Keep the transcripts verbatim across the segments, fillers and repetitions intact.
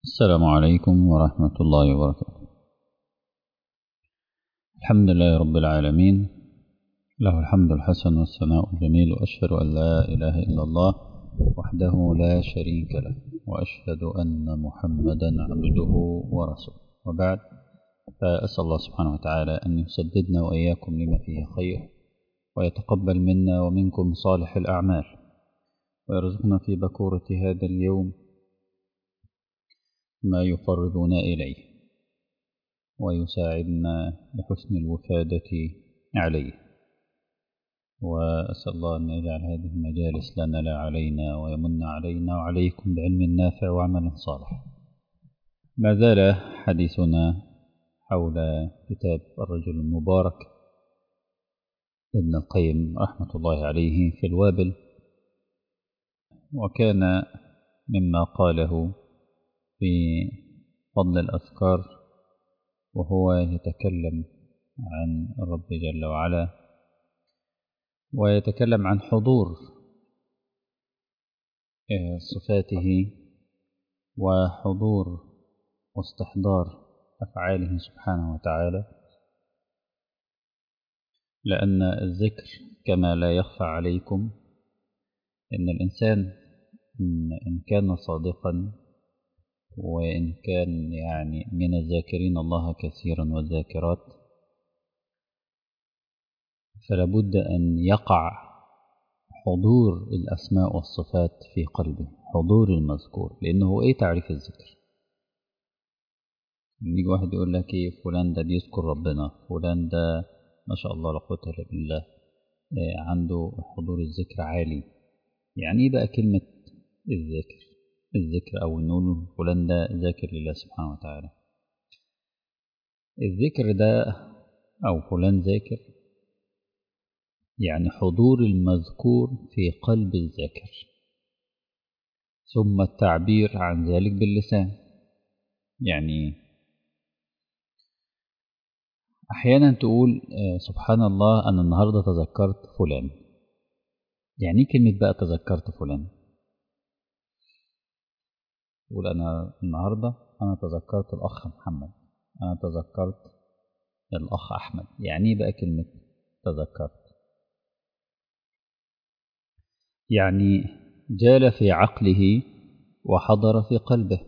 السلام عليكم ورحمة الله وبركاته. الحمد لله رب العالمين، له الحمد الحسن والثناء الجميل، وأشهد أن لا إله إلا الله وحده لا شريك له، وأشهد أن محمدا عبده ورسوله، وبعد، فأسأل الله سبحانه وتعالى أن يسددنا وإياكم لما فيه خير، ويتقبل منا ومنكم صالح الأعمال، ويرزقنا في بكورة هذا اليوم ما يقربنا إليه ويساعدنا لحسن الوفادة عليه. وأسأل الله أن يجعل هذه المجالس لنا لا علينا، ويمن علينا وعليكم بعلم نافع وعمل صالح. ما زال حديثنا حول كتاب الرجل المبارك ابن القيم رحمة الله عليه في الوابل، وكان مما قاله في فضل الأذكار وهو يتكلم عن الرب جل وعلا، ويتكلم عن حضور صفاته وحضور واستحضار أفعاله سبحانه وتعالى، لأن الذكر كما لا يخفى عليكم إن الإنسان إن كان صادقا، وإن كان يعني من الذاكرين الله كثيرا والذاكرات، فلابد أن يقع حضور الأسماء والصفات في قلبه، حضور المذكور. لأنه إيه تعريف الذكر؟ يجي واحد يقول لك إيه، فلان ده بيذكر ربنا، فلان ده ما شاء الله لا قوة إلا بالله عنده حضور الذكر عالي. يعني إيه بقى كلمة الذكر؟ الذكر أو نقول فلان ده ذاكر لله سبحانه وتعالى. الذكر ده أو فلان ذاكر يعني حضور المذكور في قلب الذاكر، ثم التعبير عن ذلك باللسان. يعني أحيانا تقول سبحان الله أنا النهاردة تذكرت فلان. يعني كلمة بقى تذكرت فلان؟ تقول أنا النهاردة أنا تذكرت الأخ محمد، أنا تذكرت الأخ أحمد. يعني بقى كلمة تذكرت؟ يعني جال في عقله وحضر في قلبه،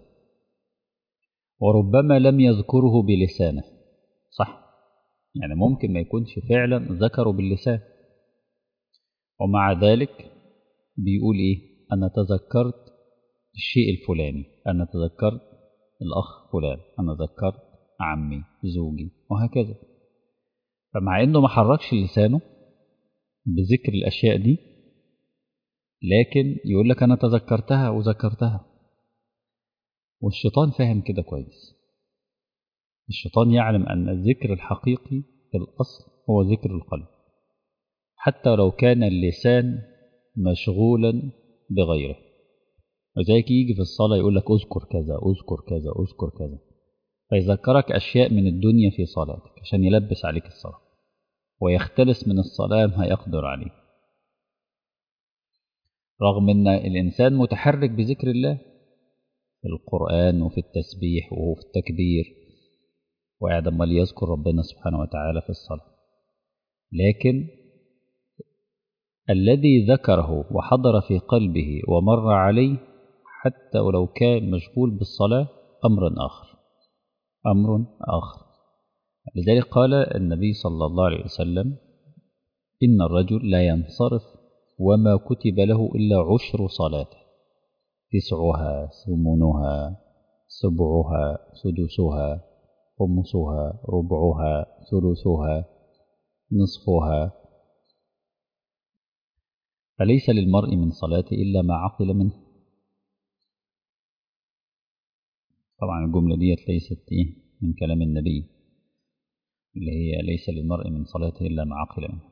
وربما لم يذكره بلسانه. صح؟ يعني ممكن ما يكونش فعلا ذكره باللسان، ومع ذلك بيقول إيه، أنا تذكرت الشيء الفلاني، أنا تذكرت الأخ فلان، أنا ذكرت عمي، زوجي، وهكذا. فمع إنه ما حركش لسانه بذكر الأشياء دي، لكن يقول لك أنا تذكرتها وذكرتها. والشيطان فاهم كده كويس. الشيطان يعلم أن الذكر الحقيقي في الأصل هو ذكر القلب، حتى لو كان اللسان مشغولا بغيره. وذلك يجي في الصلاة يقول لك اذكر كذا اذكر كذا اذكر كذا، فيذكرك أشياء من الدنيا في صلاتك عشان يلبس عليك الصلاة ويختلس من الصلاة ما يقدر عليه، رغم أن الإنسان متحرك بذكر الله في القرآن وفي التسبيح وفي التكبير، وقاعد امال يذكر ربنا سبحانه وتعالى في الصلاة. لكن الذي ذكره وحضر في قلبه ومر عليه حتى ولو كان مشغول بالصلاة أمر آخر، أمر آخر. لذلك قال النبي صلى الله عليه وسلم إن الرجل لا ينصرف وما كتب له إلا عشر صلاته، تسعها ثمنها سبعها سدسها خمسها ربعها ثلثها نصفها، فليس للمرء من صلاته إلا ما عقل منه. طبعا الجملة دي ليست إيه من كلام النبي، اللي هي ليس للمرء من صلاته إلا ما عقل منه.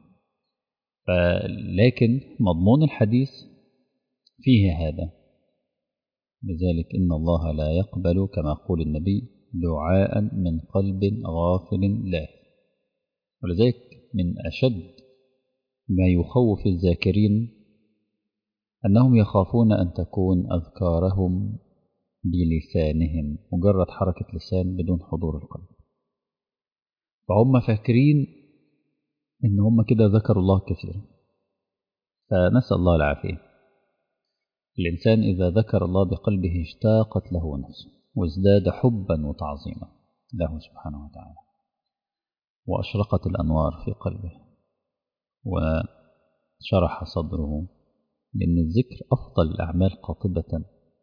لكن مضمون الحديث فيه هذا. لذلك إن الله لا يقبل كما قول النبي دعاء من قلب غافل له. ولذلك من أشد ما يخوف الذاكرين أنهم يخافون أن تكون أذكارهم بلسانهم، مجرد حركة لسان بدون حضور القلب. فهم فاكرين إن هم كده ذكروا الله كثيرا، فنسأل الله العافية. الإنسان إذا ذكر الله بقلبه اشتاقت له نفسه وازداد حبا وتعظيما له سبحانه وتعالى، وأشرقت الأنوار في قلبه وشرح صدره، لأن الذكر أفضل الأعمال قاطبة.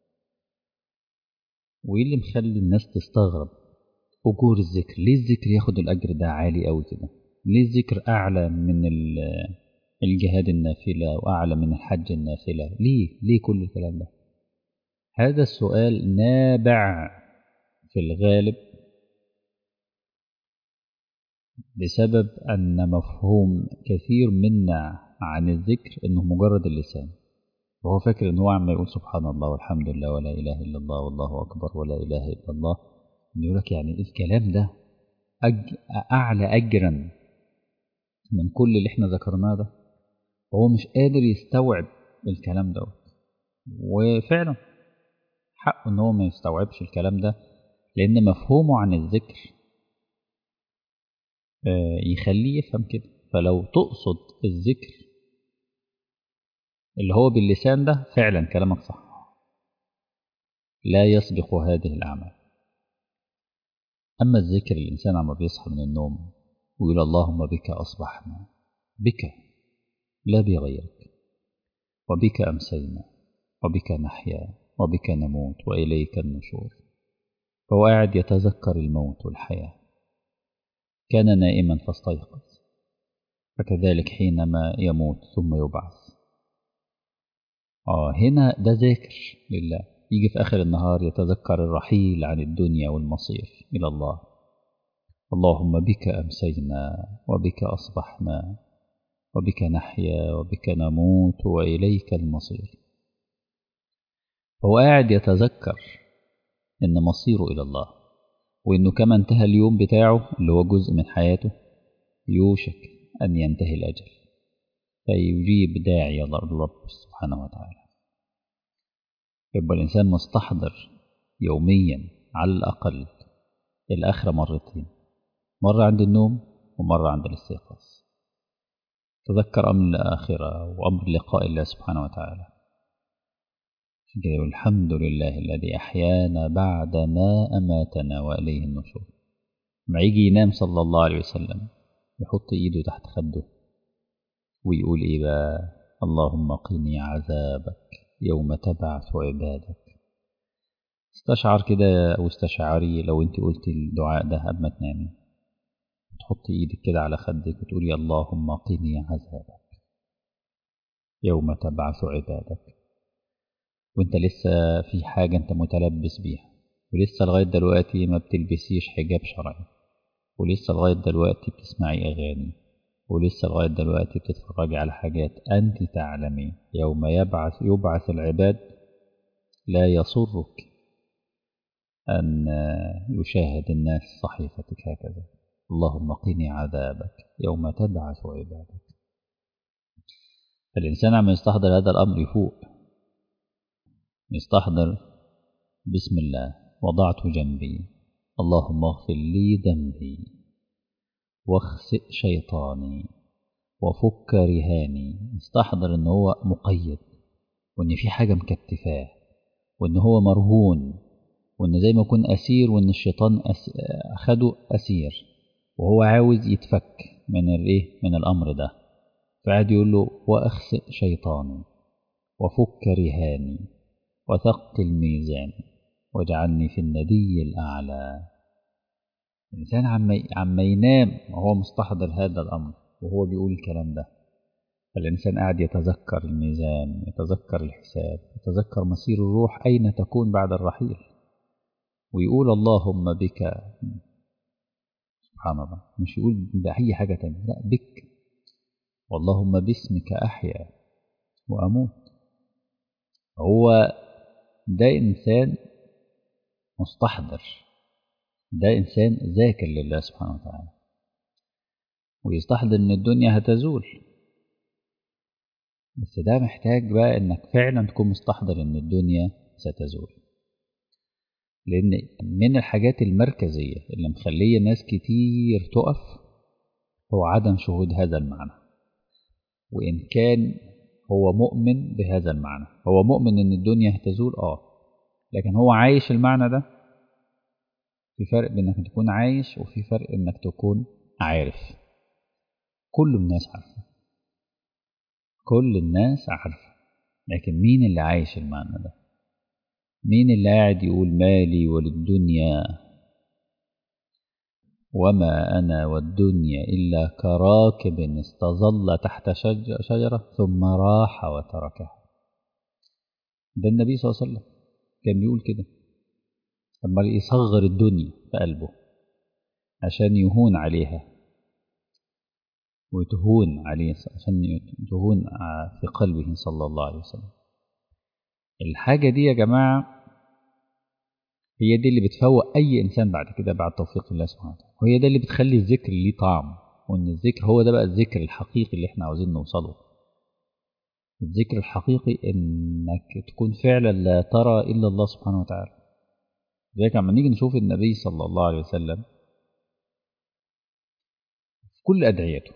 وإيه اللي مخلي الناس تستغرب أجور الذكر؟ ليه الذكر ياخد الأجر ده عالي أوي كده؟ ليه الذكر أعلى من الجهاد النافلة وأعلى من الحج النافلة؟ ليه؟ ليه كل الكلام ده؟ هذا السؤال نابع في الغالب بسبب أن مفهوم كثير منا عن الذكر إنه مجرد اللسان، وهو فاكر إن هو عم يقول سبحان الله والحمد لله ولا إله إلا الله والله أكبر ولا إله إلا الله. يقول لك يعني الكلام ده أج... أعلى أجرا من كل اللي احنا ذكرناه ده، وهو مش قادر يستوعب الكلام ده. وفعلا حقه إن هو ما يستوعبش الكلام ده، لأن مفهومه عن الذكر يخليه يفهم كده. فلو تقصد الذكر اللي هو باللسان ده، فعلا كلامك صح، لا يسبق هذه الأعمال. أما الذكر الإنسان عما بيصحى من النوم ويقول اللهم بك أصبحنا، بك لا بغيرك، وبك أمسينا وبك نحيا وبك نموت وإليك النشور، فهو قاعد يتذكر الموت والحياة. كان نائما فاستيقظ، فكذلك حينما يموت ثم يبعث. آه هنا ده ذاكر لله. يجي في آخر النهار يتذكر الرحيل عن الدنيا والمصير إلى الله. اللهم بك أمسينا وبك أصبحنا وبك نحيا وبك نموت وإليك المصير. هو قاعد يتذكر إن مصيره إلى الله، وإنه كما انتهى اليوم بتاعه اللي هو جزء من حياته يوشك أن ينتهي الأجل، فيجيب داعي الرب سبحانه وتعالى. يبقى الإنسان مستحضر يوميا على الأقل الآخرة مرتين، مرة عند النوم ومرة عند الاستيقاظ. تذكر أمر الآخرة وأمر لقاء الله سبحانه وتعالى. الحمد لله الذي أحيانا بعد ما أماتنا وإليه النشور. ما يجي ينام صلى الله عليه وسلم يحط إيده تحت خده ويقول إيه بقى؟ اللهم قني عذابك يوم تبعث عبادك. استشعر كده أو استشعري لو أنت قلت الدعاء ده قبل ما تنامي، تحط إيدك كده على خدك وتقولي اللهم قني عذابك يوم تبعث عبادك، وانت لسه في حاجة انت متلبس بيها، ولسه لغاية دلوقتي ما بتلبسيش حجاب شرعي، ولسه لغاية دلوقتي بتسمعي أغاني، ولسه لغاية دلوقتي بتتفرجي على حاجات أنت تعلمين يوم يبعث يبعث العباد لا يسرك أن يشاهد الناس صحيفتك هكذا. اللهم قني عذابك يوم تبعث عبادك. فالإنسان عم يستحضر هذا الأمر يفوق، يستحضر بسم الله وضعت جنبي، اللهم اغفر لي ذنبي واخسئ شيطاني وفك رهاني. يستحضر ان هو مقيد، وان في حاجة مكتفاه، وان هو مرهون، وان زي ما يكون اسير، وان الشيطان أس... اخده اسير، وهو عاوز يتفك من الايه من الامر ده. فقعد يقول له واخسئ شيطاني وفك رهاني وثقل ميزاني واجعلني في الندي الأعلى. الإنسان عم ينام وهو مستحضر هذا الأمر وهو بيقول الكلام ده. فالإنسان قاعد يتذكر الميزان، يتذكر الحساب، يتذكر مصير الروح أين تكون بعد الرحيل، ويقول اللهم بك. سبحان الله، مش يقول بأي حاجة تانية، لا بك، واللهم باسمك أحيا وأموت. هو ده إنسان مستحضر، ده إنسان ذاكر لله سبحانه وتعالى، ويستحضر إن الدنيا هتزول. بس ده محتاج بقى إنك فعلا تكون مستحضر إن الدنيا ستزول. لأن من الحاجات المركزية اللي مخلية ناس كتير تقف هو عدم شهود هذا المعنى. وإن كان هو مؤمن بهذا المعنى، هو مؤمن إن الدنيا هتزول آه لكن هو عايش المعنى ده. في فرق بين إنك تكون عايش وفي فرق إنك تكون عارف. كل الناس عارفة، كل الناس عارفة، لكن مين اللي عايش المعنى ده؟ مين اللي قاعد يقول مالي وللدنيا وما أنا والدنيا إلا كراكب استظل تحت شجرة ثم راح وتركها؟ ده النبي صلى الله عليه وسلم كان بيقول كده لما يصغر الدنيا في قلبه عشان يهون عليها وتهون عليه، عشان تهون في قلبه صلى الله عليه وسلم. الحاجة دي يا جماعة هي دي اللي بتفوق أي إنسان بعد كده بعد توفيق الله سبحانه وتعالى، وهي ده اللي بتخلي الذكر ليه طعم. وإن الذكر هو ده بقى الذكر الحقيقي اللي إحنا عاوزين نوصله. الذكر الحقيقي إنك تكون فعلا لا ترى إلا الله سبحانه وتعالى. ذلك لما نيجي نشوف النبي صلى الله عليه وسلم في كل أدعيته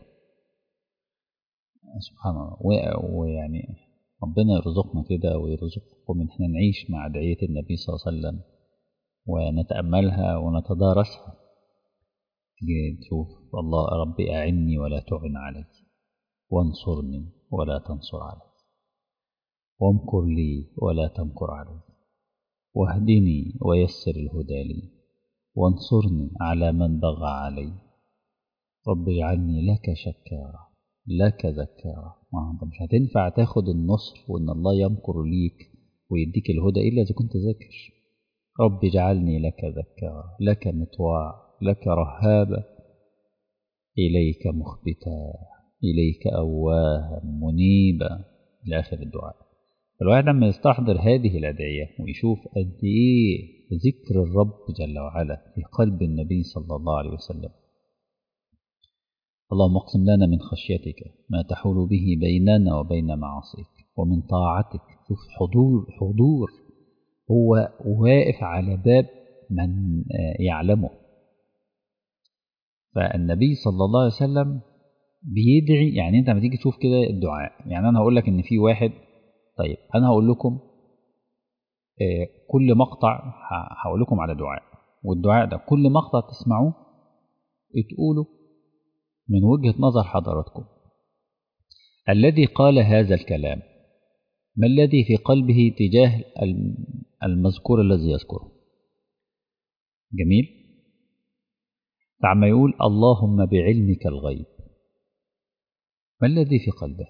سبحان الله، ويعني ربنا يرزقنا كده ويرزقكم إن إحنا نعيش مع أدعية النبي صلى الله عليه وسلم ونتأملها ونتدارسها. تشوف الله ربي أعني ولا تعن علي، وانصرني ولا تنصر علي، وامكر لي ولا تمكر علي، واهدني ويسر الهدى لي، وانصرني على من بغى علي، رب اجعلني لك شكارا لك ذكارا. ما انت مش هتنفع تاخد النصر وان الله يمكر ليك ويديك الهدى الا اذا كنت ذاكر. رب اجعلني لك ذكارا لك مطواع لك رهابا، اليك مخبتا اليك اواها منيبا، الى اخر الدعاء. الواحد لما يستحضر هذه الادعيه ويشوف قد ايه ذكر الرب جل وعلا في قلب النبي صلى الله عليه وسلم. اللهم اقسم لنا من خشيتك ما تحول به بيننا وبين معاصيك، ومن طاعتك. شوف حضور حضور هو واقف على باب من يعلمه. فالنبي صلى الله عليه وسلم بيدعي. يعني انت لما تيجي تشوف كده الدعاء، يعني انا هقول لك ان في واحد، طيب انا هقول لكم كل مقطع هقول لكم على دعاء، والدعاء ده كل مقطع تسمعوه تقولوا من وجهة نظر حضراتكم الذي قال هذا الكلام ما الذي في قلبه تجاه المذكور الذي يذكره. جميل. فعما يقول اللهم بعلمك الغيب، ما الذي في قلبه؟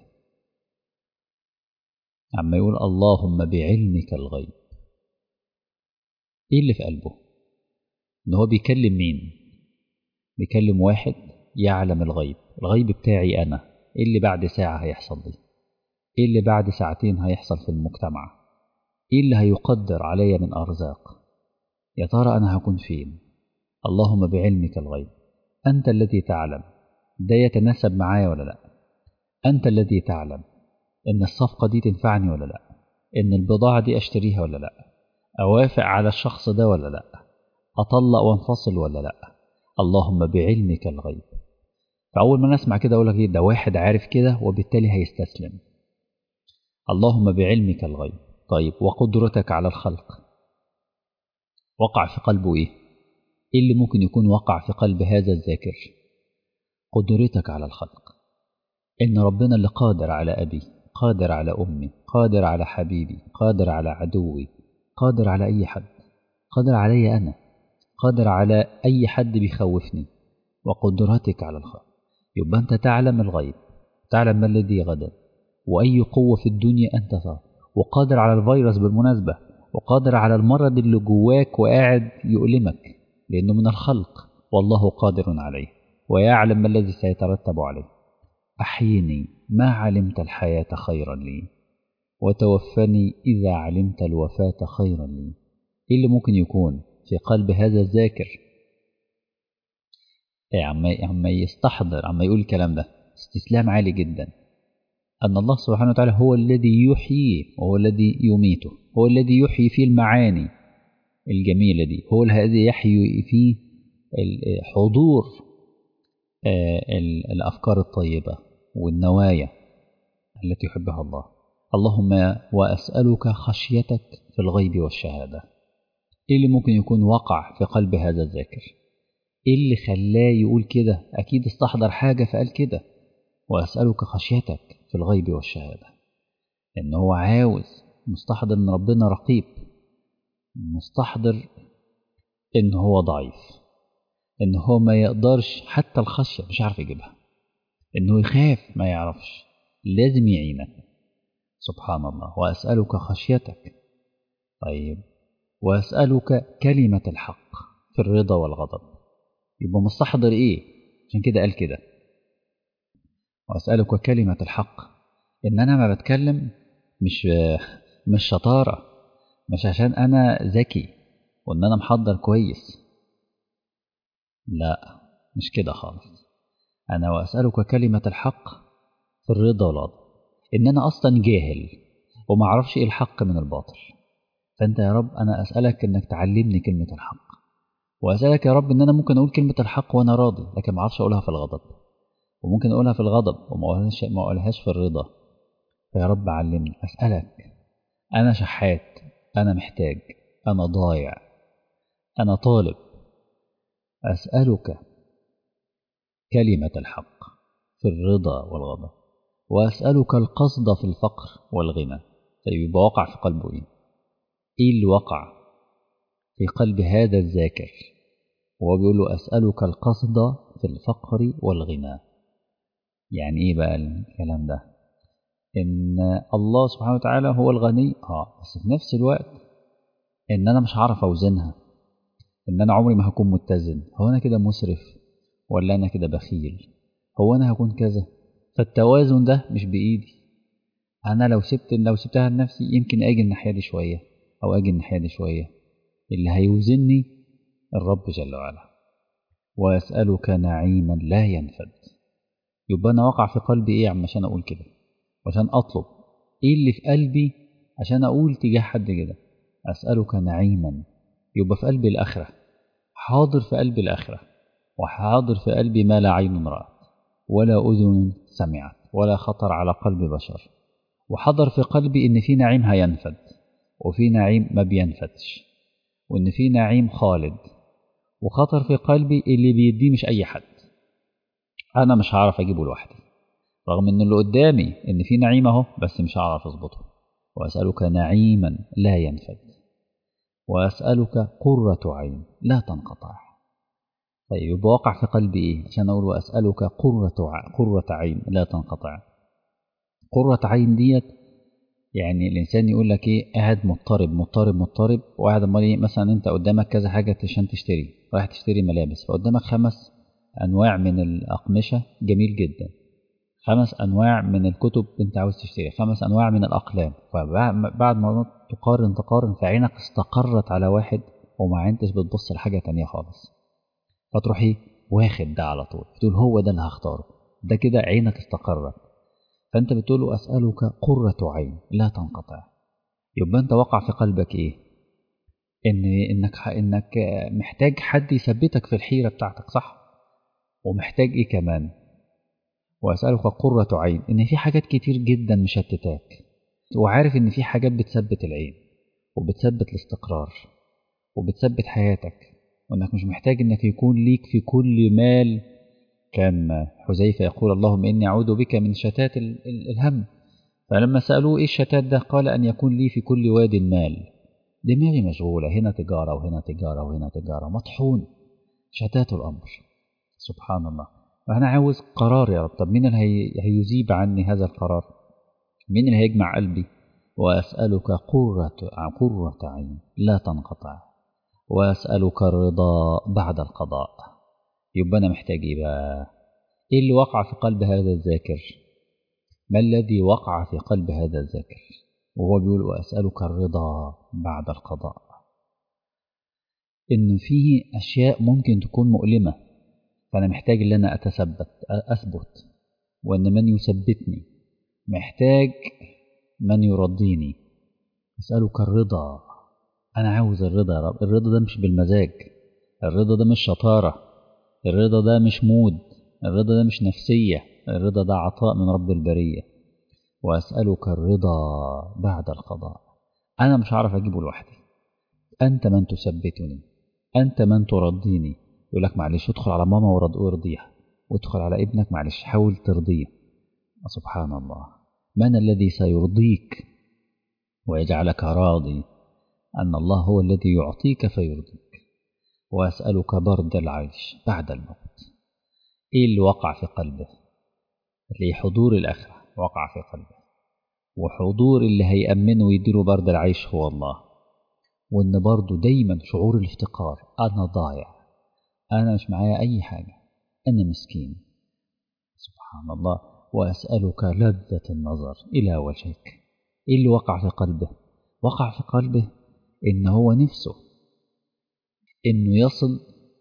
عما يقول اللهم بعلمك الغيب، ايه اللي في قلبه؟ ان هو بيكلم مين؟ بيكلم واحد يعلم الغيب. الغيب بتاعي انا، ايه اللي بعد ساعة هيحصل لي؟ ايه اللي بعد ساعتين هيحصل في المجتمع؟ ايه اللي هيقدر عليا من ارزاق؟ يا ترى انا هكون فين؟ اللهم بعلمك الغيب، انت الذي تعلم ده يتناسب معايا ولا لا؟ انت الذي تعلم ان الصفقة دي تنفعني ولا لا؟ ان البضاعة دي اشتريها ولا لا؟ اوافق على الشخص ده ولا لا؟ اطلق وانفصل ولا لا؟ اللهم بعلمك الغيب. فاول ما نسمع كده اقول لك ايه ده؟ واحد عارف كده وبالتالي هيستسلم. اللهم بعلمك الغيب. طيب وقدرتك على الخلق، وقع في قلبه ايه؟ ايه اللي ممكن يكون وقع في قلب هذا الذاكر؟ قدرتك على الخلق، ان ربنا اللي قادر على ابي، قادر على امي، قادر على حبيبي، قادر على عدوي، قادر على اي حد، قادر علي انا، قادر على اي حد بيخوفني. وقدرتك على الخلق، يبقى انت تعلم الغيب، تعلم ما الذي غدا، واي قوة في الدنيا انت تعلم، وقادر على الفيروس بالمناسبة، وقادر على المرض اللي جواك وقاعد يؤلمك لانه من الخلق، والله قادر عليه ويعلم ما الذي سيترتب عليه. أحيني ما علمت الحياة خيرا لي، وتوفني إذا علمت الوفاة خيرا لي. إيه اللي ممكن يكون في قلب هذا الذاكر؟ إيه عما يستحضر، عما يقول الكلام ده استسلام عالي جدا، أن الله سبحانه وتعالى هو الذي يحييه وهو الذي يميته، هو الذي يحيي فيه المعاني الجميلة دي، هو الذي يحيي فيه حضور الأفكار الطيبة والنوايا التي يحبها الله. اللهم وأسألك خشيتك في الغيب والشهادة. إيه اللي ممكن يكون وقع في قلب هذا الذاكر؟ إيه اللي خلاه يقول كده؟ أكيد استحضر حاجة فقال كده وأسألك خشيتك في الغيب والشهادة، إن هو عاوز مستحضر إن ربنا رقيب، مستحضر إن هو ضعيف، إن هو ما يقدرش حتى الخشية مش عارف يجيبها، إنه يخاف ما يعرفش، لازم يعينك. سبحان الله. وأسألك خشيتك. طيب وأسألك كلمة الحق في الرضا والغضب. يبقى مستحضر إيه؟ عشان كده قال كده وأسألك كلمة الحق، إن أنا ما بتكلم مش مش شطارة، مش عشان أنا ذكي وإن أنا محضر كويس، لا مش كده خالص. أنا وأسألك كلمة الحق في الرضا والغضب، إن أنا أصلا جاهل وما أعرفش إيه الحق من الباطل، فأنت يا رب أنا أسألك إنك تعلمني كلمة الحق، وأسألك يا رب إن أنا ممكن أقول كلمة الحق وأنا راضي لكن ما أعرفش أقولها في الغضب، وممكن أقولها في الغضب وما أقولهاش ما أقولهاش في الرضا. فيا رب علمني. أسألك، أنا شحات، أنا محتاج، أنا ضايع، أنا طالب، أسألك كلمة الحق في الرضا والغضب، وأسألك القصد في الفقر والغنى. طيب يبقى وقع في قلبه إيه؟ إيه اللي وقع في قلب هذا الذاكر وهو بيقول له أسألك القصد في الفقر والغنى؟ يعني إيه بقى الكلام ده؟ إن الله سبحانه وتعالى هو الغني، آه بس في نفس الوقت إن أنا مش هعرف أوزنها، إن أنا عمري ما هكون متزن. هو أنا كده مسرف ولا أنا كده بخيل؟ هو أنا هكون كذا؟ فالتوازن ده مش بإيدي. أنا لو سبت لو سبتها لنفسي يمكن أجي الناحية دي شوية أو أجي الناحية دي شوية. اللي هيوزنني الرب جل وعلا. وأسألك نعيما لا ينفد. يبقى أنا وقع في قلبي إيه عشان أقول كده وعشان أطلب؟ إيه اللي في قلبي عشان أقول تجاه حد كده أسألك نعيما؟ يبقى في قلبي الآخرة، حاضر في قلبي الآخرة، وحاضر في قلبي ما لا عين رأت ولا أذن سمعت ولا خطر على قلب بشر، وحضر في قلبي إن في نعيم هينفد وفي نعيم ما بينفدش، وإن في نعيم خالد، وخطر في قلبي اللي بيديه مش أي حد، أنا مش هعرف أجيبه لوحدي، رغم إن اللي قدامي إن في نعيم أهو بس مش هعرف أظبطه. وأسألك نعيما لا ينفد، وأسألك قرة عين لا تنقطع. طيب يبقى واقع في قلبي إيه عشان أقول وأسألك قرة قرة عين لا تنقطع؟ قرة عين ديت يعني الإنسان يقول لك إيه، قاعد مضطرب مضطرب مضطرب وقاعد أمال إيه، مثلا أنت قدامك كذا حاجة عشان تشتري، رايح تشتري ملابس، فقدامك خمس أنواع من الأقمشة جميل جدا، خمس أنواع من الكتب أنت عاوز تشتري، خمس أنواع من الأقلام، فبعد ما تقارن تقارن فعينك استقرت على واحد وما عينتش بتبص لحاجة تانية خالص، فتروح إيه واخد ده على طول، بتقول هو ده اللي هختاره، ده كده عينك استقرت، فأنت بتقول أسألك قرة عين لا تنقطع. يبقى أنت وقع في قلبك إيه؟ إن إنك إنك محتاج حد يثبتك في الحيرة بتاعتك، صح؟ ومحتاج إيه كمان؟ وأسألك قرة عين، إن في حاجات كتير جدا مشتتاك، وعارف إن في حاجات بتثبت العين وبتثبت الاستقرار وبتثبت حياتك، وإنك مش محتاج إنك يكون ليك في كل مال. كان حذيفة يقول اللهم إني أعوذ بك من شتات الهم، فلما سألوه إيه الشتات ده قال أن يكون لي في كل واد مال، دماغي مشغولة، هنا تجارة وهنا تجارة وهنا تجارة، مطحون، شتات الأمر. سبحان الله. فأنا عاوز قرار يا رب. طب مين اللي هيجيب عني هذا القرار؟ مين اللي هيجمع قلبي؟ وأسألك قرة قرة عين لا تنقطع، وأسألك الرضا بعد القضاء. يبقى أنا محتاج إيه بقى؟ إيه اللي وقع في قلب هذا الذاكر؟ ما الذي وقع في قلب هذا الذاكر وهو بيقول وأسألك الرضا بعد القضاء؟ إن فيه أشياء ممكن تكون مؤلمة، فأنا محتاج أن أنا أتثبت أثبت، وأن من يثبتني، محتاج من يرضيني. أسألك الرضا أنا عاوز الرضا يا رب. الرضا ده مش بالمزاج، الرضا ده مش شطارة، الرضا ده مش مود، الرضا ده مش نفسية، الرضا ده عطاء من رب البرية. وأسألك الرضا بعد القضاء. أنا مش عارف أجيبه لوحدي، أنت من تثبتني، أنت من ترضيني. يقول لك معلش ادخل على ماما وارضيها، وادخل على ابنك معلش حاول ترضيه. سبحان الله، من الذي سيرضيك ويجعلك راضي؟ أن الله هو الذي يعطيك فيرضيك. وأسألك برد العيش بعد الموت. إيه اللي وقع في قلبه؟ اللي حضور الآخرة وقع في قلبه، وحضور اللي هيأمنه ويديله برد العيش هو الله. وإن برضه دايما شعور الافتقار، أنا ضايع، أنا مش معايا أي حاجة، أنا مسكين. سبحان الله. وأسألك لذة النظر إلى وجهك. إيه اللي وقع في قلبه؟ وقع في قلبه إن هو نفسه إنه يصل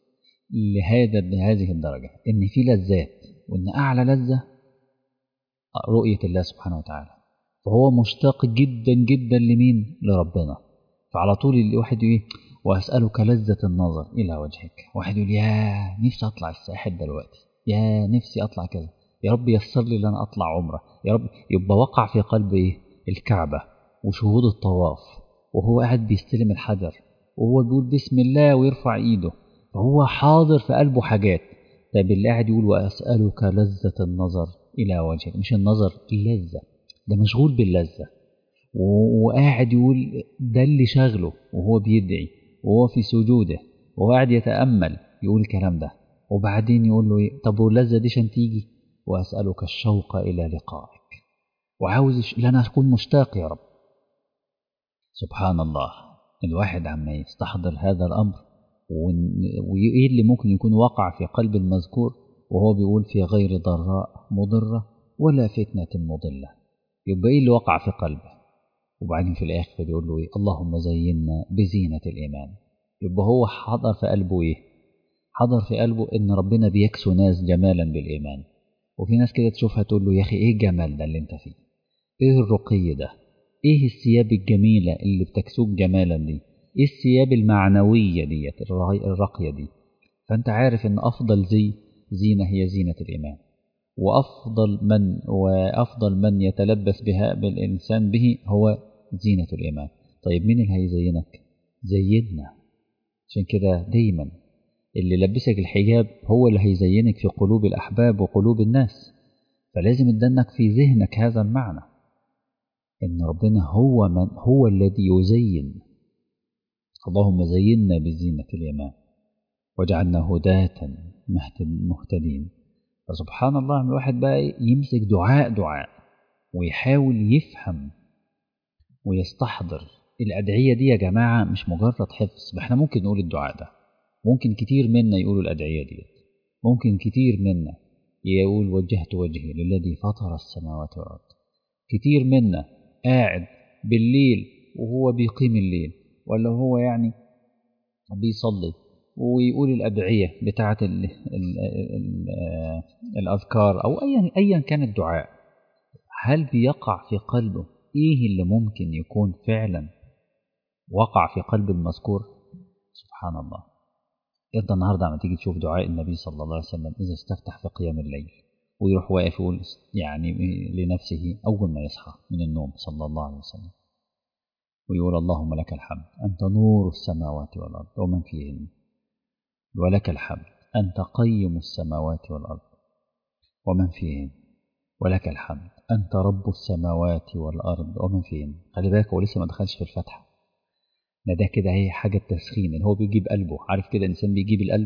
لهذا لهذه الدرجة، إن في لذات، وإن أعلى لذة رؤية الله سبحانه وتعالى. فهو مشتاق جدا جدا لمين؟ لربنا. فعلى طول الواحد إيه؟ وأسألك لذة النظر إلى وجهك. واحد يقول يا نفسي أطلع الساحل دلوقتي، يا نفسي أطلع كذا، يا رب يسر لي لأن أطلع عمرة يا رب. يبقى وقع في قلبه إيه؟ الكعبة وشهود الطواف، وهو قاعد بيستلم الحجر، وهو بيقول بسم الله ويرفع إيده، فهو حاضر في قلبه حاجات. طيب اللي قاعد يقول وأسألك لذة النظر إلى وجهك، مش النظر، اللذة، ده مشغول باللذة، وقاعد يقول ده اللي شغله وهو بيدعي وهو في سجوده وهو قاعد يتأمل يقول الكلام ده. وبعدين يقول له إيه؟ طب واللذة دي عشان تيجي؟ وأسألك الشوق إلى لقائك، وعاوز لنا أكون مشتاق يا رب. سبحان الله. الواحد عما يستحضر هذا الأمر، وإيه اللي ممكن يكون وقع في قلب المذكور وهو بيقول في غير ضراء مضرة ولا فتنة مضلة، يبقى إيه اللي وقع في قلبه؟ وبعدين في الآخر يقول له إيه؟ اللهم زينا بزينة الإيمان. يبقى هو حضر في قلبه إيه؟ حضر في قلبه إن ربنا بيكسو ناس جمالا بالإيمان. وفي ناس كده تشوفها تقول له يا أخي إيه الجمال ده اللي أنت فيه؟ إيه الرقي ده؟ إيه الثياب الجميلة اللي بتكسوك جمالا دي؟ إيه الثياب المعنوية ديت الراقية دي؟ فأنت عارف إن أفضل زي زينة هي زينة الإيمان، وأفضل من وأفضل من يتلبس بها بالإنسان به هو زينة الإيمان. طيب مين اللي هيزينك؟ زيدنا. عشان كده دايما اللي لبسك الحجاب هو اللي هيزينك في قلوب الأحباب وقلوب الناس. فلازم يدنك في ذهنك هذا المعنى، إن ربنا هو من هو الذي يزين. اللهم زينا بزينة الإيمان وجعلنا هداة مهتدين. فسبحان الله، الواحد بقى يمسك دعاء دعاء ويحاول يفهم ويستحضر الأدعية دي. يا جماعة مش مجرد حفظ، احنا ممكن نقول الدعاء ده، ممكن كتير منا يقولوا الأدعية دي، ممكن كتير منا يقول وجهت وجهي للذي فطر السماوات والأرض. كتير منا قاعد بالليل وهو بيقيم الليل، ولا هو يعني بيصلي ويقول الأدعية بتاعة ال ال ال الأذكار أو أيا أيا كان الدعاء. هل بيقع في قلبه إيه اللي ممكن يكون فعلا وقع في قلب المذكور؟ سبحان الله. أنت النهاردة عم تيجي تشوف دعاء النبي صلى الله عليه وسلم إذا استفتح في قيام الليل، ويروح واقف يقول يعني لنفسه أول ما يصحى من النوم صلى الله عليه وسلم، ويقول اللهم لك الحمد أنت نور السماوات والأرض ومن فيهن، ولك الحمد أنت قيم السماوات والأرض ومن فيهن، ولك الحمد أنت رب السماوات والأرض ومن فيهن. خلي بالك هو لسه ما دخلش في الفتحة، ده كده هي حاجة تسخين اللي هو بيجيب قلبه. عارف كده إنسان بيجيب القلب.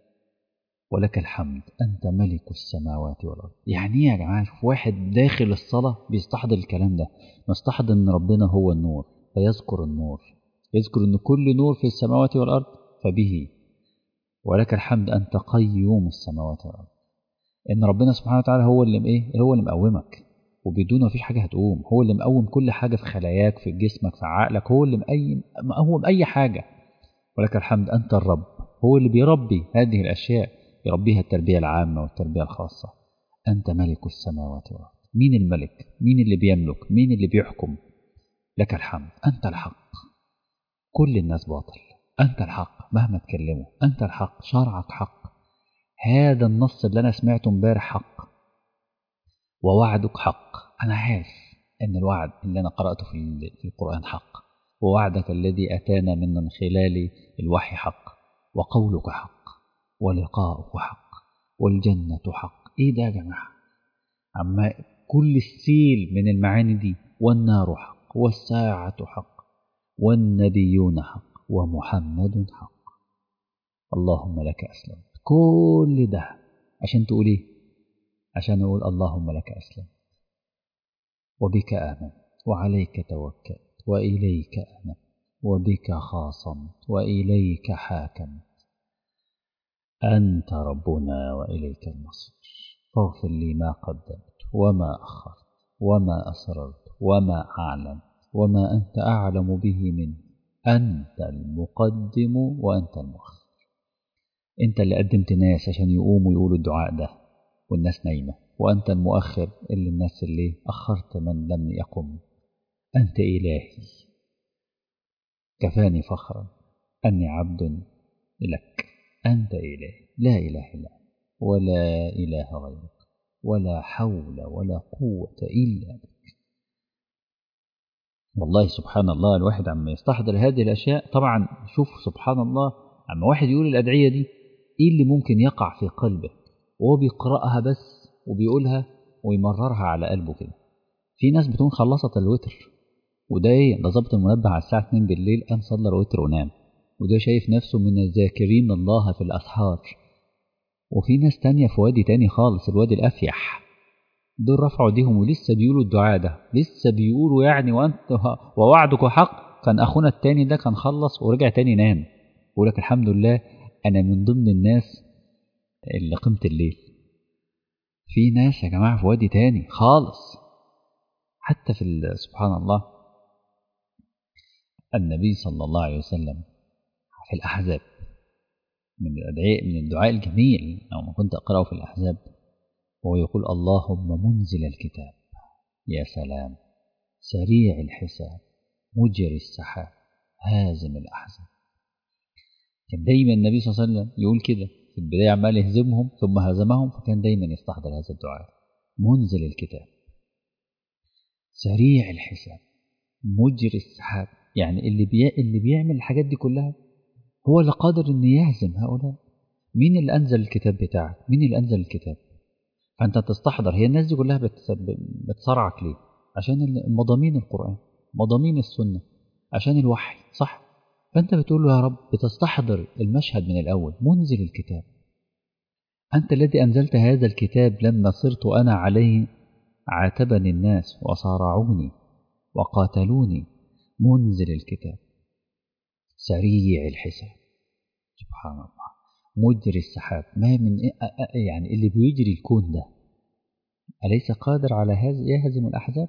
ولك الحمد أنت ملك السماوات والأرض. يعني إيه يا جماعة؟ شوف واحد داخل الصلاة بيستحضر الكلام ده، مستحضر إن ربنا هو النور فيذكر النور، يذكر إن كل نور في السماوات والأرض فبه. ولك الحمد أنت قيوم السماوات والأرض، إن ربنا سبحانه وتعالى هو اللي إيه؟ هو اللي مقومك، وبدون ما فيش حاجة هتقوم. هو اللي مقوم كل حاجة في خلاياك في جسمك في عقلك، هو اللي مقوم مقوم أي حاجة. ولك الحمد أنت الرب، هو اللي بيربي هذه الأشياء، يربيها التربية العامة والتربية الخاصة. أنت ملك السماوات والأرض. مين الملك؟ مين اللي بيملك؟ مين اللي بيحكم؟ لك الحمد أنت الحق، كل الناس باطل، أنت الحق مهما تكلموا، أنت الحق، شرعك حق، هذا النص اللي أنا سمعته امبارح حق، ووعدك حق. أنا عارف أن الوعد اللي أنا قرأته في القرآن حق، ووعدك الذي أتانا من خلال الوحي حق، وقولك حق، ولقاؤك حق، والجنة حق. إيه ده يا جماعة؟ عما كل السيل من المعاني دي، والنار حق، والساعة حق، والنبيون حق، ومحمد حق. اللهم لك أسلم. كل ده عشان تقول إيه؟ عشان أقول اللهم لك أسلم، وبك آمن، وعليك توكلت، وإليك أنا، وبك خاصمت، وإليك حاكمت، أنت ربنا وإليك المصير، فاغفر لي ما قدمت وما أخرت وما أسررت وما أعلنت وما أنت أعلم به مني، أنت المقدم وأنت المؤخر. أنت اللي قدمت ناس عشان يقوموا يقولوا الدعاء ده والناس نايمة، وأنت المؤخر اللي الناس اللي أخرت من لم يقم. أنت إلهي، كفاني فخرا أني عبد لك. أنت إلهي، لا إله إلا أنت، ولا إله غيرك، ولا حول ولا قوة إلا بك. والله سبحان الله، الواحد عم يستحضر هذه الأشياء. طبعا شوف سبحان الله، عما واحد يقول الأدعية دي، إيه اللي ممكن يقع في قلبه وهو بيقرأها بس وبيقولها ويمررها على قلبه كده. في ناس بتكون خلصت الوتر، وده ايه؟ ده ظبط المنبه على الساعة اتنين بالليل، قام صلى الوتر ونام، وده شايف نفسه من الذاكرين الله في الأسحار. وفي ناس تانية في وادي تاني خالص، الوادي الأفيح، دول رفعوا ايديهم ولسه بيقولوا الدعاء ده، لسه بيقولوا يعني وانت ووعدك حق. كان أخونا التاني ده كان خلص ورجع تاني نام، يقول لك الحمد لله أنا من ضمن الناس اللي قمت الليل. في ناس يا جماعة في وادي تاني خالص. حتى في سبحان الله النبي صلى الله عليه وسلم في الأحزاب، من الأدعياء من الدعاء الجميل أو ما كنت أقرأه في الأحزاب، وهو يقول اللهم منزل الكتاب، يا سلام، سريع الحساب، مجري السحاب، هازم الأحزاب. كان دايما النبي صلى الله عليه وسلم يقول كده في البداية، عمال يهزمهم ثم هزمهم، فكان دايما يستحضر هذا الدعاء. منزل الكتاب، سريع الحساب، مجري السحاب، يعني اللي بي... اللي بيعمل الحاجات دي كلها هو اللي قادر ان يهزم هؤلاء. مين اللي انزل الكتاب بتاعك؟ مين اللي انزل الكتاب؟ فانت تستحضر هي الناس دي كلها بتصرعك ليه؟ عشان مضامين القرآن، مضامين السنة، عشان الوحي، صح؟ فانت بتقول له يا رب، بتستحضر المشهد من الاول، منزل الكتاب، انت الذي انزلت هذا الكتاب لما صرت انا عليه عاتبني الناس وصارعوني وقاتلوني. منزل الكتاب، سريع الحساب، سبحان الله، مجري السحاب، ما من يعني اللي بيجري الكون ده أليس قادر على هذا يهزم الأحزاب؟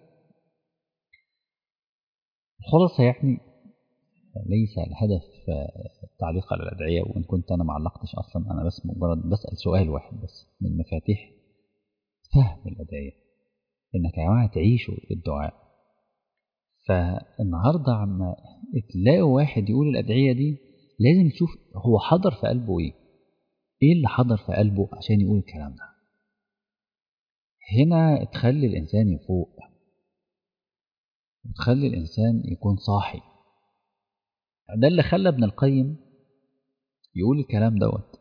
خلاص يعني ليس الهدف التعليق على الأدعية، وإن كنت أنا ما علقتش أصلا، أنا بس مجرد بسأل سؤال واحد بس من مفاتيح فهم الأدعية، إنك يا جماعة تعيشوا الدعاء. فالنهاردة عما تلاقوا واحد يقول الأدعية دي، لازم تشوف هو حضر في قلبه إيه، إيه اللي حضر في قلبه عشان يقول الكلام ده. هنا تخلي الإنسان يفوق، تخلي الإنسان يكون صاحي. ده اللي خلى ابن القيم يقول الكلام دوت.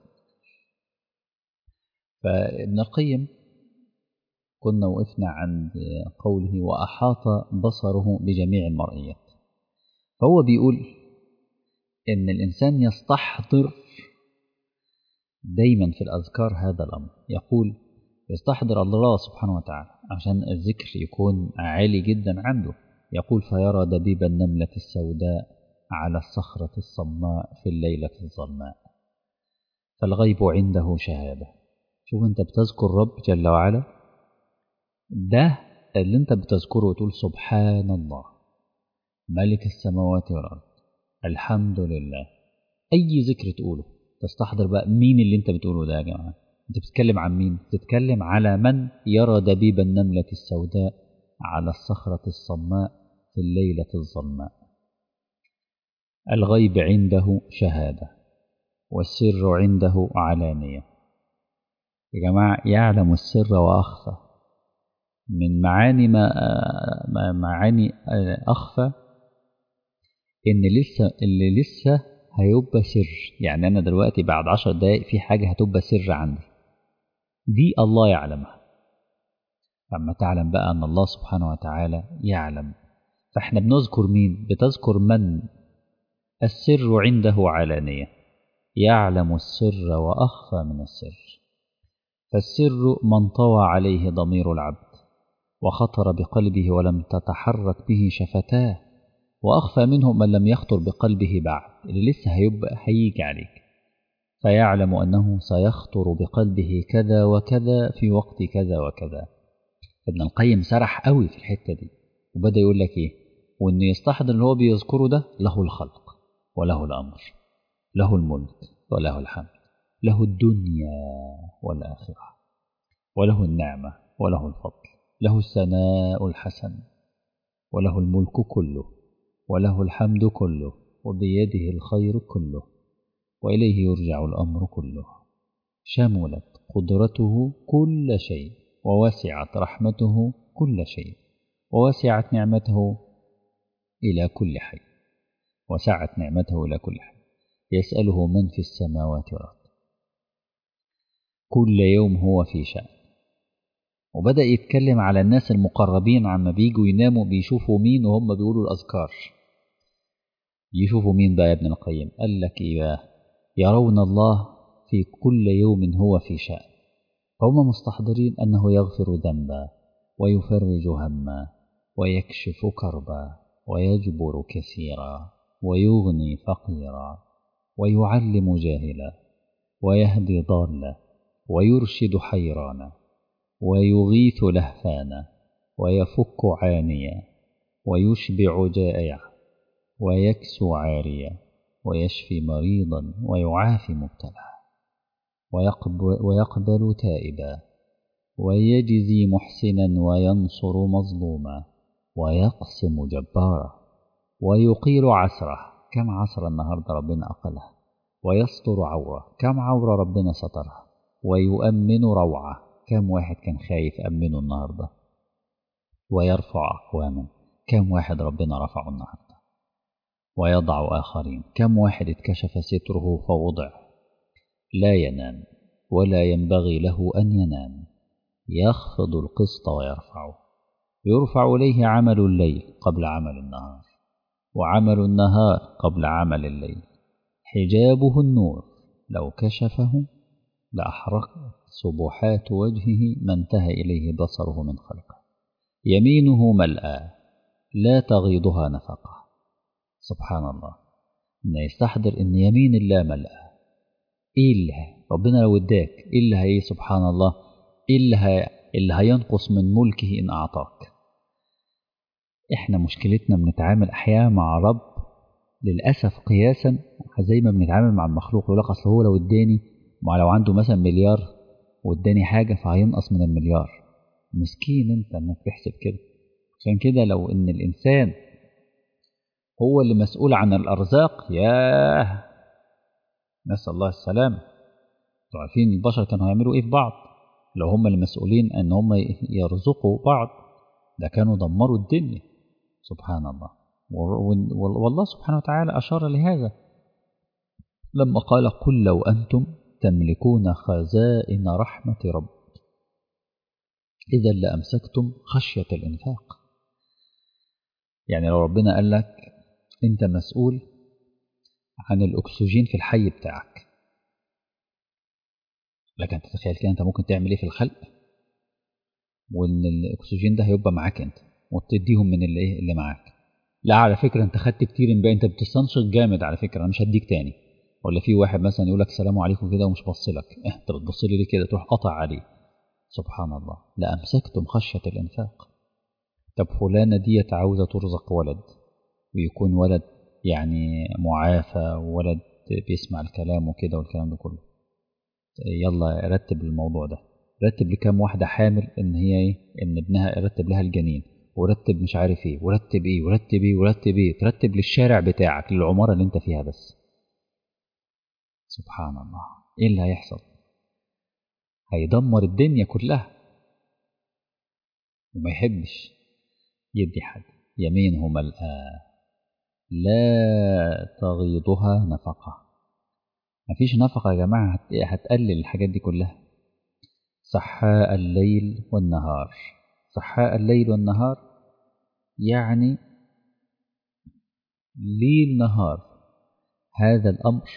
فابن القيم كنا وقفنا عند قوله وأحاط بصره بجميع المرئيات، فهو بيقول إن الإنسان يستحضر دايما في الأذكار هذا الأمر. يقول يستحضر الله سبحانه وتعالى عشان الذكر يكون عالي جدا عنده. يقول فيرى دبيب النملة السوداء على الصخرة الصماء في الليلة الظلماء، فالغيب عنده شهادة. شوف انت بتذكر رب جل وعلا، ده اللي انت بتذكره وتقول سبحان الله ملك السماوات والأرض، الحمد لله، أي ذكر تقوله تستحضر بقى مين اللي انت بتقوله ده يا جماعة. انت بتتكلم عن مين؟ بتتكلم على من يرى دبيب النملة السوداء على الصخرة الصماء في الليلة الظلماء. الغيب عنده شهادة والسر عنده علانية. يا جماعة يعلم السر وأخفى. من معاني ما معاني أخفى إن لسه اللي لسه هيبقى سر. يعني أنا دلوقتي بعد عشر دقايق في حاجة هتبقى سر عندي، دي الله يعلمها. لما تعلم بقى أن الله سبحانه وتعالى يعلم، فإحنا بنذكر مين؟ بتذكر من السر عنده علانية، يعلم السر وأخفى من السر. فالسر من طوى عليه ضمير العبد وخطر بقلبه ولم تتحرك به شفتاه، وأخفى منه من لم يخطر بقلبه بعد، اللي لسه هيبقى هيجي عليك، فيعلم أنه سيخطر بقلبه كذا وكذا في وقت كذا وكذا. ابن القيم سرح قوي في الحتة دي وبدأ يقول لك إيه؟ وإنه يستحضر اللي هو بيذكره ده له الخلق وله الأمر، له الملك وله الحمد، له الدنيا والآخرة، وله النعمة وله الفضل، له الثناء الحسن، وله الملك كله، وله الحمد كله، وبيده الخير كله، وإليه يرجع الأمر كله. شملت قدرته كل شيء، ووسعت رحمته كل شيء، ووسعت نعمته إلى كل حي، وسعت نعمته إلى كل حي. يسأله من في السماوات والأرض، كل يوم هو في شأن. وبدأ يتكلم على الناس المقربين، عما بيجوا يناموا بيشوفوا مين وهم بيقولوا الأذكار. يشوفوا مين بقى يا ابن القيم؟ قال لك إيه بقى؟ يرون الله في كل يوم هو في شأن، فهم مستحضرين أنه يغفر ذنبا ويفرج هما ويكشف كربا ويجبر كثيرا ويغني فقيرا ويعلم جاهلا ويهدي ضالا ويرشد حيرانا ويغيث لهفانا ويفك عانيا ويشبع جائعا ويكسو عاريا ويشفي مريضا ويعافي مبتلى ويقبل, ويقبل تائبا ويجزي محسنا وينصر مظلوما ويقسم جبارا ويقيل عسره، كم عسر النهارده ربنا أقلها، ويستر عورة، كم عورة ربنا سترها، ويؤمن روعة، كم واحد كان خايف أمنه النهارده، ويرفع أقواما، كم واحد ربنا رفعه النهارده، ويضع آخرين، كم واحد اتكشف ستره فوضع. لا ينام ولا ينبغي له أن ينام، يخفض القسط ويرفعه، يرفع إليه عمل الليل قبل عمل النهار، وعمل النهار قبل عمل الليل. حجابه النور، لو كشفه لأحرقت سبحات وجهه ما انتهى إليه بصره من خلقه. يمينه ملأى لا تغيضها نفقه. سبحان الله، إن يستحضر إن يمين الله ملأى. إيه اللي ربنا لو اداك إيه اللي هي؟ سبحان الله، إيه اللي, هي اللي هينقص من ملكه إن أعطاك؟ إحنا مشكلتنا بنتعامل أحيانا مع رب للأسف قياسا زي ما بنتعامل مع المخلوق. يقول لك أصل هو لو اداني، ما لو عنده مثلا مليار واداني حاجة فهينقص من المليار. مسكين أنت إنك تحسب كده. عشان كده لو إن الإنسان هو اللي مسؤول عن الأرزاق، ياه نسأل الله السلامة. عارفين البشر كانوا هيعملوا إيه في بعض لو هم اللي مسؤولين أن هم يرزقوا بعض؟ ده كانوا دمروا الدنيا. سبحان الله. والله سبحانه وتعالى أشار لهذا لما قال قل لو أنتم تملكون خزائن رحمة رب إذا لأمسكتم خشية الإنفاق. يعني لو ربنا قال لك أنت مسؤول عن الأكسجين في الحي بتاعك، لكن تتخيل كده أنت ممكن تعمل إيه في الخلق، وإن الأكسجين ده هيبقى معاك أنت وتديهم من اللي, إيه اللي معاك. لا على فكرة أنت خدت كتير، بقى أنت بتستنشق جامد على فكرة، أنا مش هديك تاني. ولا في واحد مثلا يقول لك السلام عليكم كده ومش بص لك، إيه أنت بتبص لي ليه كده؟ تروح قطع عليه. سبحان الله. لأمسكتم خشية الإنفاق. طب فلانة دي عاوزة ترزق ولد، ويكون ولد يعني معافى وولد بيسمع الكلام وكده والكلام ده كله، يلا رتب الموضوع ده. رتب لكام واحدة حامل إن هي إيه؟ إن ابنها رتب لها الجنين، ورتب مش عارف ايه ورتب ايه ورتب ايه ورتب ايه، ترتب للشارع بتاعك للعمارة اللي انت فيها بس. سبحان الله، ايه اللي هيحصل؟ هيدمر الدنيا كلها. وما يحبش يدي حد يمينه ملأى لا تغيضها نفقة. مفيش نفقة يا جماعة هتقلل الحاجات دي كلها. سحاء الليل والنهار. سحاء الليل والنهار يعني ليل نهار. هذا الأمر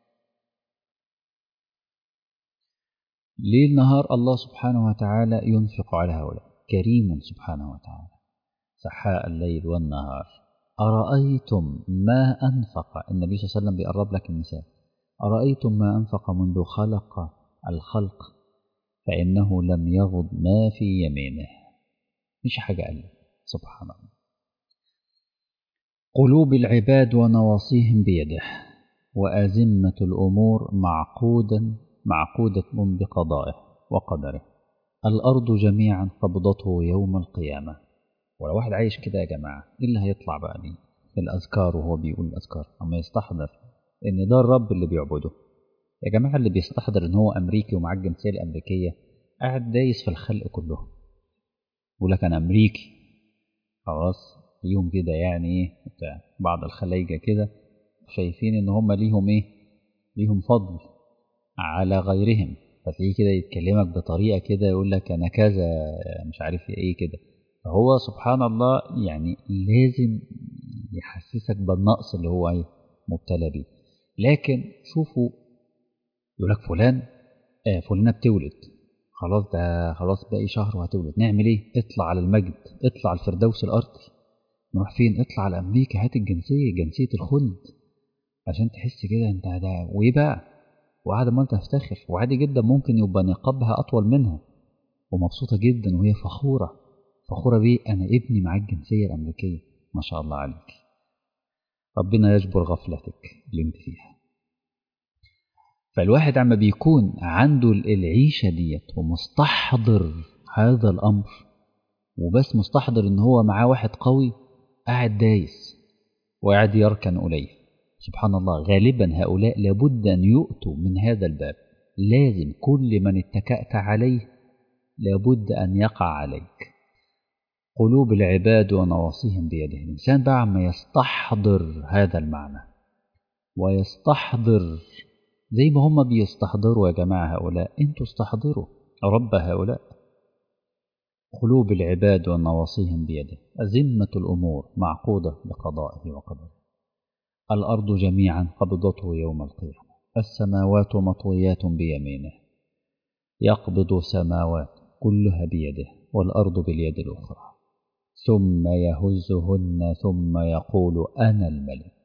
ليل نهار الله سبحانه وتعالى ينفق على هؤلاء، كريم سبحانه وتعالى. سحاء الليل والنهار. أرأيتم ما أنفق، النبي صلى الله عليه وسلم بيقرب لك المثال. أرأيتم ما أنفق منذ خلق الخلق فإنه لم يغض ما في يمينه. مش حاجة قال. سبحان الله. قلوب العباد ونواصيهم بيده، وأزمة الأمور معقودا معقودة بقضائه وقدره. الأرض جميعا قبضته يوم القيامة. ولو واحد عايش كده يا جماعة، إيه اللي هيطلع بقى ليه في الأذكار وهو بيقول الأذكار أما يستحضر إن ده الرب اللي بيعبده؟ يا جماعة اللي بيستحضر إن هو أمريكي ومعاه الجنسية الأمريكية قاعد دايس في الخلق كله، يقول لك أنا أمريكي خلاص. ليهم كده يعني إيه بتاع بعض الخلايجة كده شايفين إن هم ليهم إيه، ليهم فضل على غيرهم. فتلاقيه كده يتكلمك بطريقة كده يقول لك أنا كذا مش عارف إيه كده. فهو سبحان الله يعني لازم يحسسك بالنقص اللي هو إيه مبتلى بيه. لكن شوفوا يقول لك فلان آه فلانة بتولد خلاص، ده خلاص باقي شهر وهتولد، نعمل إيه؟ اطلع على المجد، اطلع على الفردوس الأرضي. نروح فين؟ اطلع على أمريكا، هات الجنسية، جنسية الخلد، عشان تحس كده أنت ده وإيه بقى. وقاعدة ما تفتخر، وعادي جدا ممكن يبقى نقابها أطول منها ومبسوطة جدا وهي فخورة فخورة بيه، أنا ابني معاه الجنسية الأمريكية، ما شاء الله عليك. ربنا يجبر غفلتك اللي انت فيها. فالواحد عما بيكون عنده العيشة ديت ومستحضر هذا الأمر، وبس مستحضر إن هو معاه واحد قوي قاعد دايس وقاعد يركن إليه. سبحان الله، غالبا هؤلاء لابد أن يؤتوا من هذا الباب. لازم كل من اتكأت عليه لابد أن يقع عليك. قلوب العباد ونواصيهم بيده. الإنسان بقى عما يستحضر هذا المعنى ويستحضر زي ما هم بيستحضروا يا جماعة هؤلاء، انتوا استحضروا رب هؤلاء. قلوب العباد ونواصيهم بيده، أزمة الأمور معقودة بقضائه وقدره. الأرض جميعا قبضته يوم القيامة، السماوات مطويات بيمينه، يقبض سماوات كلها بيده والأرض باليد الأخرى، ثم يهزهن ثم يقول أنا الملك،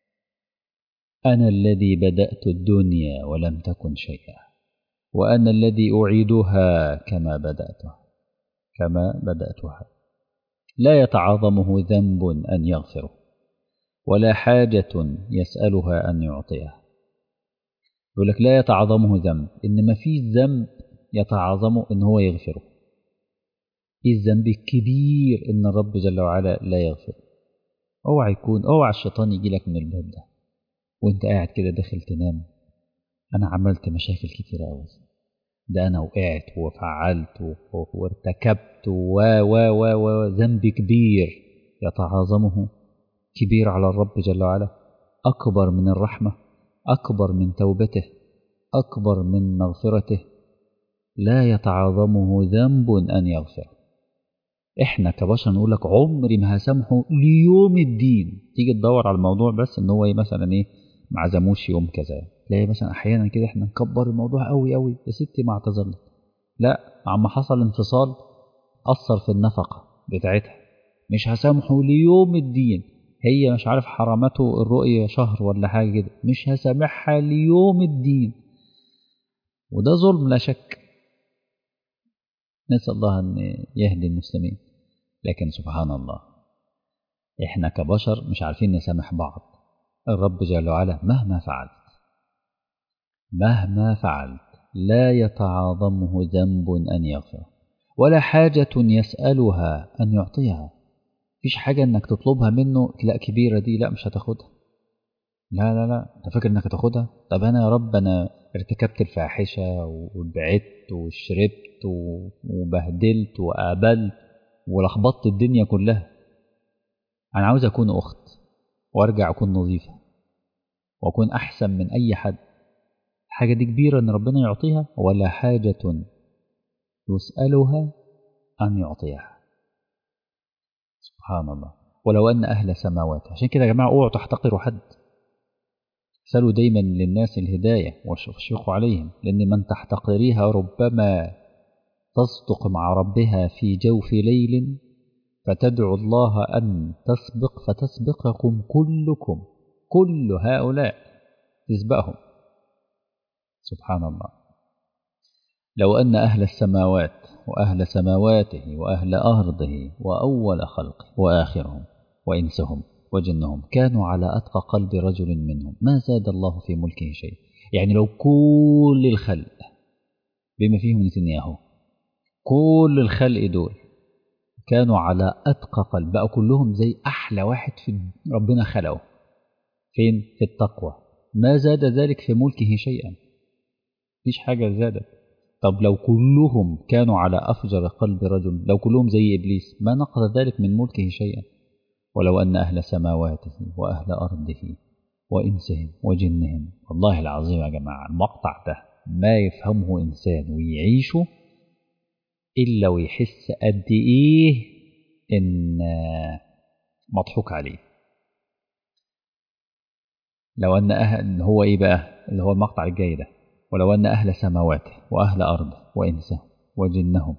أنا الذي بدأت الدنيا ولم تكن شيئا، وأنا الذي أعيدها كما بدأتها كما بدأتها. لا يتعاظمه ذنب أن يغفره، ولا حاجة يسألها أن يعطيها. يقول لك لا يتعاظمه ذنب، إن ما فيش ذنب يتعاظمه إن هو يغفره. إيه الذنب الكبير إن الرب جل وعلا لا يغفر؟ اوعى يكون اوعى الشيطان يجي لك من الباب ده وانت قاعد كده داخل تنام، انا عملت مشاكل كتير قوي، ده انا وقعت وفعلت وارتكبت و و و و ذنب كبير يتعاظمه، كبير على الرب جل وعلا، اكبر من الرحمة، اكبر من توبته، اكبر من مغفرته. لا يتعاظمه ذنب ان يغفر. احنا كبشر نقول لك عمري ما هسامحه ليوم الدين، تيجي تدور على الموضوع بس ان هو مثلا ايه ما عزموش يوم كذا، تلاقي مثلا احيانا كده احنا نكبر الموضوع قوي قوي، يا ستي ما اعتذرت، لا عما حصل انفصال اثر في النفقه بتاعتها، مش هسامحه ليوم الدين، هي مش عارف حرمته الرؤيه شهر ولا حاجه كده، مش هسامحها ليوم الدين. وده ظلم لا شك، نسأل الله أن يهدي المسلمين. لكن سبحان الله إحنا كبشر مش عارفين نسامح بعض. الرب جل وعلا مهما فعلت مهما فعلت لا يتعاظمه ذنب أن يغفر، ولا حاجة يسألها أن يعطيها. مفيش حاجة انك تطلبها منه لا كبيرة دي لا مش هتاخدها. لا لا لا انت فاكر انك هتاخدها؟ طب انا يا رب انا ارتكبت الفاحشة وبعدت وشربت وبهدلت وقابلت ولخبطت الدنيا كلها، انا عاوز اكون اخت وارجع اكون نظيفة واكون احسن من اي حد. حاجة دي كبيرة ان ربنا يعطيها ولا حاجة يسألها ان يعطيها؟ سبحان الله. ولو ان اهل سماوات، عشان كده يا جماعة اوعوا تحتقروا حد، سألوا دايما للناس الهداية واشفقوا عليهم، لأن من تحتقريها ربما تصدق مع ربها في جوف ليل فتدعو الله أن تسبق فتسبقكم كلكم، كل هؤلاء تسبقهم. سبحان الله. لو أن أهل السماوات وأهل سماواته وأهل أرضه وأول خلقه وآخرهم وإنسهم وجنهم كانوا على أتقى قلب رجل منهم ما زاد الله في ملكه شيء. يعني لو كل الخلق بما فيهم نتنياهو، كل الخلق دول كانوا على أتقى قلب، بقى كلهم زي أحلى واحد في ربنا خلقه فين؟ في التقوى، ما زاد ذلك في ملكه شيئا، مفيش حاجة زادت. طب لو كلهم كانوا على أفجر قلب رجل، لو كلهم زي إبليس ما نقض ذلك من ملكه شيئا. ولو أن أهل سماواته وأهل أرضه وإنسهم وجنهم، والله العظيم يا جماعة المقطع ده ما يفهمه إنسان ويعيشه إلا ويحس قد إيه إن مضحوك عليه. لو أن أهل هو إيه بقى اللي هو المقطع الجاي ده، ولو أن أهل سماواته وأهل أرضه وإنسهم وجنهم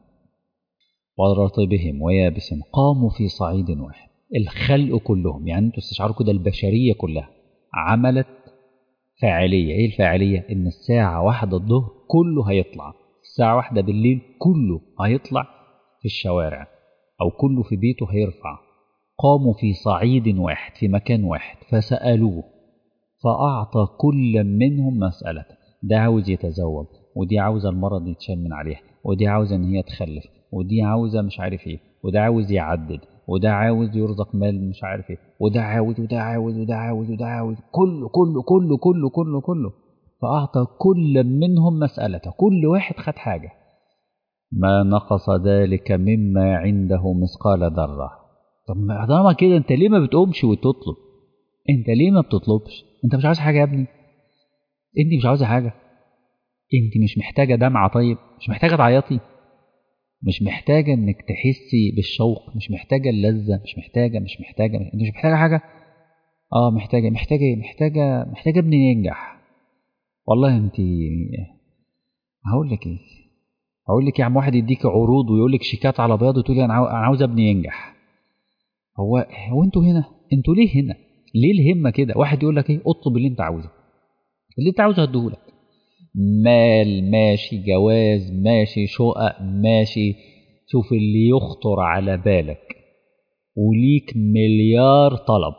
ورطبهم ويابسهم قاموا في صعيد واحد، الخلق كلهم، يعني انتوا استشعروا كده البشرية كلها عملت فاعلية. ايه الفاعلية؟ ان الساعة واحدة الظهر كله هيطلع، الساعة واحدة بالليل كله هيطلع في الشوارع او كله في بيته هيرفع. قاموا في صعيد واحد في مكان واحد فسألوه فأعطى كل منهم مسألة. ده عاوز يتزوج، ودي عاوزة المرض يتشال من عليها، ودي عاوزة ان هي تخلف، ودي عاوزة مش عارف ايه، وده عاوز يعدد، وده عاوز يرزق مال مش عارف ايه، وده عاوز وده عاوز وده عاوز وده عاوز، كله كله كله كله كله كله. فأعطى كل منهم مسألته، كل واحد خد حاجة. ما نقص ذلك مما عنده مثقال ذرة. طب ما طالما كده انت ليه ما بتقومش وتطلب؟ انت ليه ما بتطلبش؟ انت مش عاوز حاجة يا ابني؟ انت مش عاوزة حاجة؟ انت مش محتاجة دمعة؟ طيب مش محتاجة تعيطي؟ مش محتاجة انك تحسي بالشوق؟ مش محتاجة اللذة؟ مش محتاجة مش محتاجة انت مش محتاجة حاجة؟ اه محتاجة. محتاجة ايه؟ محتاجة محتاجة ابني ينجح. والله انت هقول لك ايه، هقول لك يا عم واحد يديك عروض ويقول لك شيكات على بياض وتقولي انا عاوز ابني ينجح. هو هو انتوا هنا انتوا ليه هنا؟ ليه الهمة كده؟ واحد يقول لك ايه اطلب اللي انت عاوزه، اللي انت عاوزه هديهولك، مال ماشي، جواز ماشي، شقق ماشي، شوف اللي يخطر على بالك، وليك مليار طلب.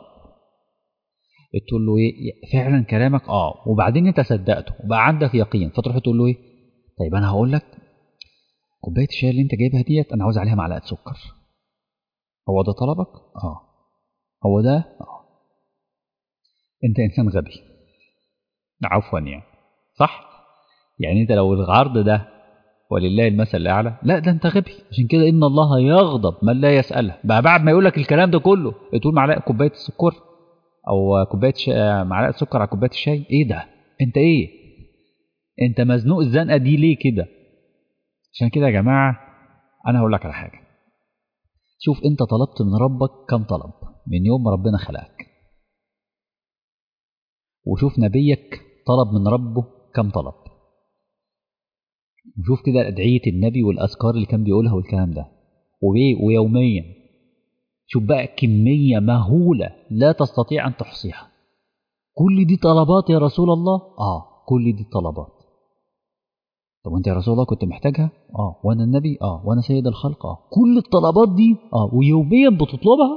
تقول له ايه فعلا كلامك؟ اه. وبعدين انت صدقته وبقى عندك يقين، فتروح تقول له ايه طيب انا هقول لك كوبايه الشاي اللي انت جايبها ديت انا عاوز عليها معلقه سكر. هو ده طلبك؟ اه. هو ده؟ اه. انت انسان غبي، عفوا يعني، صح؟ يعني انت لو العرض ده ولله المثل الاعلى، لا ده انت غبي. عشان كده ان الله يغضب من لا يساله. بقى بعد ما يقول لك الكلام ده كله تقول معلقه كوبايه السكر او كوبايه شا... معلقه سكر على كوبايه الشاي؟ ايه ده؟ انت ايه؟ انت مزنوق الزنقه دي ليه كده؟ عشان كده يا جماعه انا هقول لك على حاجه. شوف انت طلبت من ربك كم طلب من يوم ما ربنا خلقك، وشوف نبيك طلب من ربه كم طلب، وشوف كده أدعية النبي والأذكار اللي كان بيقولها والكلام ده، وإيه ويوميا. شوف بقى كمية مهولة لا تستطيع أن تحصيها. كل دي طلبات يا رسول الله؟ آه كل دي طلبات. طب وانت يا رسول الله كنت محتاجها؟ آه. وأنا النبي؟ آه. وأنا سيد الخلق؟ آه. كل الطلبات دي آه ويوميا بتطلبها.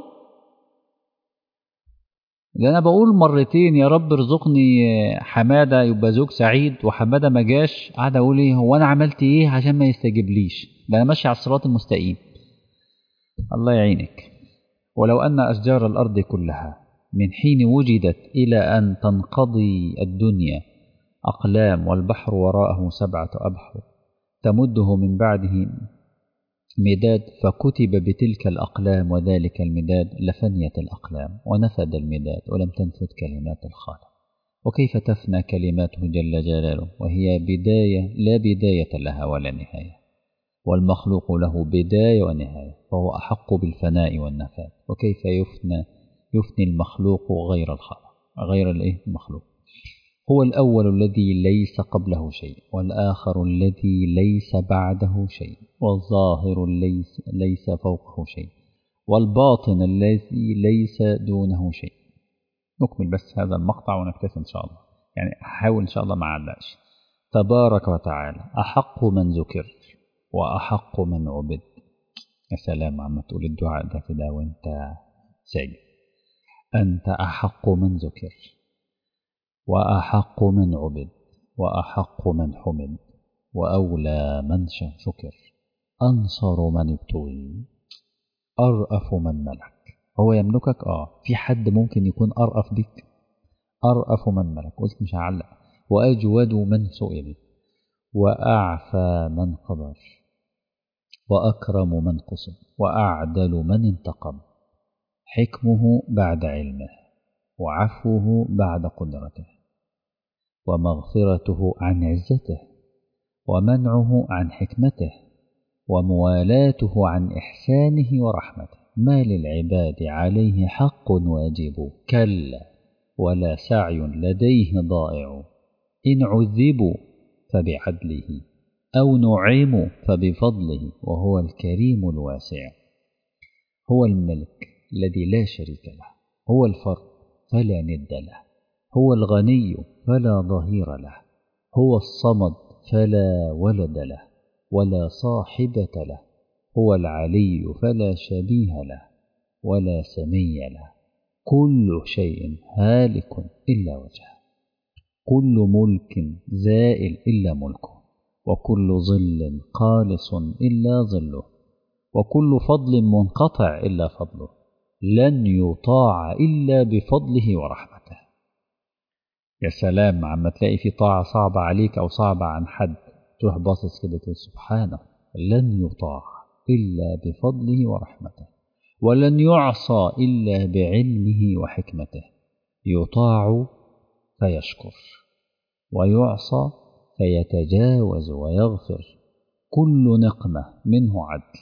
ده أنا بقول مرتين يا رب ارزقني حمادة يبقى زوج سعيد، وحمادة ما جاش، قاعد أقول إيه هو أنا عملت إيه عشان ما يستجيبليش؟ ده أنا ماشي على الصراط المستقيم. الله يعينك. ولو أن أشجار الأرض كلها من حين وجدت إلى أن تنقضي الدنيا أقلام والبحر وراءه سبعة أبحر تمده من بعده مداد فكتب بتلك الأقلام وذلك المداد لفنيت الأقلام ونفد المداد ولم تنفد كلمات الخالق. وكيف تفنى كلماته جل جلاله وهي بداية لا بداية لها ولا نهاية، والمخلوق له بداية ونهاية، فهو أحق بالفناء والنفاد. وكيف يفنى يفني المخلوق غير الخالق غير المخلوق؟ هو الأول الذي ليس قبله شيء، والآخر الذي ليس بعده شيء، والظاهر ليس, ليس فوقه شيء، والباطن الذي ليس دونه شيء. نكمل بس هذا المقطع ونكتفي إن شاء الله، يعني أحاول إن شاء الله ما علقش. تبارك وتعالى أحق من ذكر وأحق من عبد. يا سلام عم تقول الدعاء ده كده وانت ساجد. أنت أحق من ذكر وأحق من عبد وأحق من حمد وأولى من شكر، أنصر من ابتغي، أرأف من ملك. هو يملكك؟ آه في حد ممكن يكون أرأف بك؟ أرأف من ملك، قلت مش هعلق. وأجود من سئل، وأعفى من قدر، وأكرم من قصد، وأعدل من انتقم، حكمه بعد علمه، وعفوه بعد قدرته، ومغفرته عن عزته، ومنعه عن حكمته، وموالاته عن إحسانه ورحمته. ما للعباد عليه حق واجب، كلا ولا سعي لديه ضائع. إن عذبوا فبعدله، أو نعموا فبفضله، وهو الكريم الواسع. هو الملك الذي لا شريك له، هو الفرد فلا ند له، هو الغني فلا ظهير له، هو الصمد فلا ولد له ولا صاحبة له، هو العلي فلا شبيه له ولا سمي له. كل شيء هالك إلا وجهه، كل ملك زائل إلا ملكه، وكل ظل قالص إلا ظله، وكل فضل منقطع إلا فضله. لن يطاع إلا بفضله ورحمته. يا سلام عما تلاقي في طاعة صعبة عليك أو صعبة عن حد، تروح باصص كده تقول سبحانه، لن يطاع إلا بفضله ورحمته، ولن يعصى إلا بعلمه وحكمته. يطاع فيشكر، ويعصى فيتجاوز ويغفر. كل نقمة منه عدل،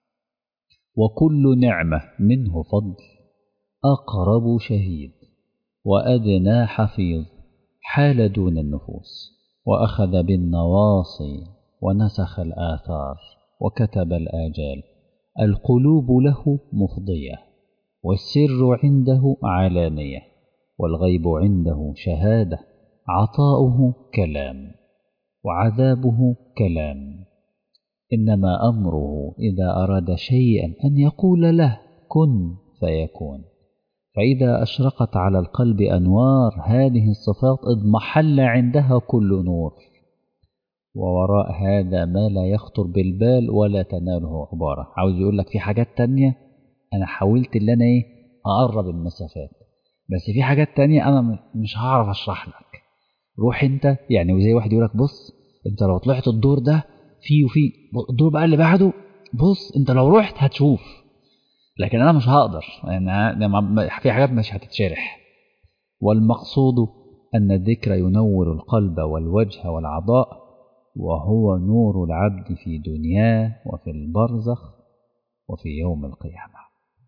وكل نعمة منه فضل. أقرب شهيد وأدنى حفيظ، حال دون النفوس، وأخذ بالنواصي ونسخ الآثار وكتب الآجال. القلوب له مفضية، والسر عنده علانية، والغيب عنده شهادة. عطاؤه كلام وعذابه كلام. إنما أمره إذا أراد شيئا أن يقول له كن فيكون. فإذا أشرقت على القلب أنوار هذه الصفات اضمحل عندها كل نور، ووراء هذا ما لا يخطر بالبال ولا تناله عبارة. عاوز يقول لك في حاجات تانية أنا حاولت اللي أنا إيه أقرب المسافات، بس في حاجات تانية أنا مش هعرف أشرح لك. روح أنت، يعني وزي واحد يقول لك بص أنت لو طلعت الدور ده في وفي الدور بقى اللي بعده، بص أنت لو رحت هتشوف، لكن أنا مش هقدر، يعني في حاجات مش هتتشرح. والمقصود أن الذكر ينور القلب والوجه والعضاء، وهو نور العبد في دنياه وفي البرزخ وفي يوم القيامة.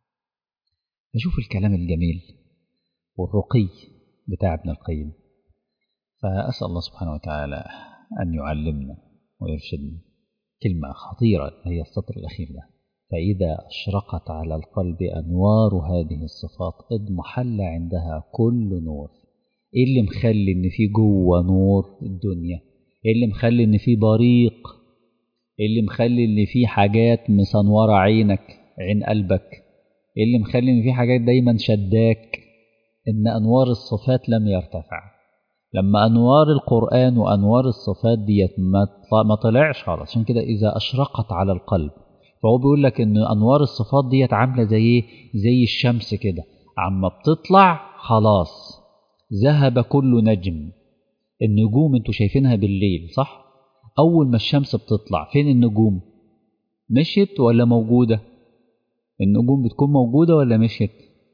نشوف الكلام الجميل والرقي بتاع ابن القيم. فأسأل الله سبحانه وتعالى أن يعلمنا ويرشدنا. كلمة خطيرة هي السطر الأخير ده: فإذا أشرقت على القلب أنوار هذه الصفات اضمحل عندها كل نور. إيه اللي مخلي إن في جوه نور الدنيا؟ إيه اللي مخلي إن في بريق؟ إيه اللي مخلي إن في حاجات مسنورة عينك عين قلبك؟ إيه اللي مخلي إن في حاجات دايما شداك؟ إن أنوار الصفات لم يرتفع. لما أنوار القرآن وأنوار الصفات ديت ما طلعش خالص. عشان كده إذا أشرقت على القلب، فهو بيقول لك ان انوار الصفات ديت عامله زي ايه؟ زي الشمس كده، عما بتطلع خلاص ذهب كل نجم. النجوم انتوا شايفينها بالليل صح؟ اول ما الشمس بتطلع فين النجوم؟ مشيت ولا موجوده؟ النجوم بتكون موجوده ولا مشيت؟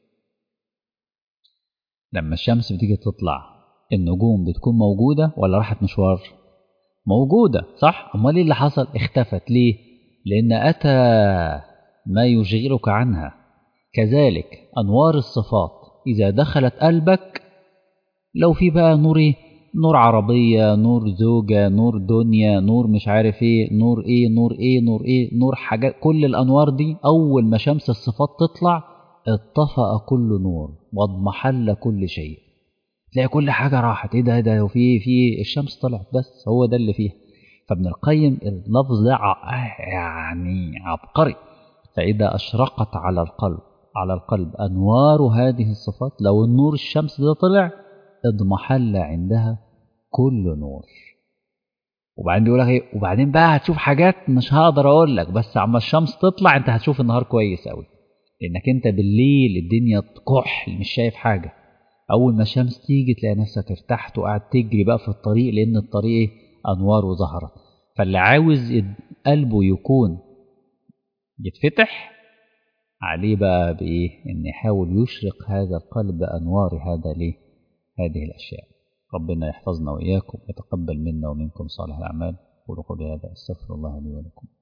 لما الشمس بتيجي تطلع النجوم بتكون موجوده ولا راحت مشوار؟ موجوده صح؟ امال ايه اللي حصل؟ اختفت ليه؟ لان اتى ما يشغلك عنها. كذلك انوار الصفات اذا دخلت قلبك، لو في بقى نور ايه؟ نور عربية، نور زوجة، نور دنيا، نور مش عارف ايه، نور ايه نور ايه نور ايه نور حاجات، كل الانوار دي اول ما شمس الصفات تطلع اتطفأ كل نور واضمحل كل شيء. تلاقي كل حاجة راحت، ايه ده ايه ده وفي في الشمس طلعت، بس هو ده اللي فيها. فابن القيم اللفظ ده يعني عبقري. فإذا أشرقت على القلب على القلب أنوار هذه الصفات، لو النور الشمس ده طلع اضمحل عندها كل نور. وبعدين بيقول لك ايه؟ وبعدين بقى هتشوف حاجات مش هقدر اقول لك، بس عما الشمس تطلع انت هتشوف النهار كويس قوي، لانك انت بالليل الدنيا كحل مش شايف حاجه. اول ما الشمس تيجي تلاقي نفسك ارتحت وقاعد تجري بقى في الطريق، لان الطريق انوار وظهرت. فاللي عاوز قلبه يكون يتفتح عليه بقى بايه؟ ان يحاول يشرق هذا القلب بانوار هذا ليه؟ هذه الاشياء. ربنا يحفظنا واياكم ويتقبل منا ومنكم صالح الاعمال. قولوا قولي هذا، استغفر الله لي ولكم.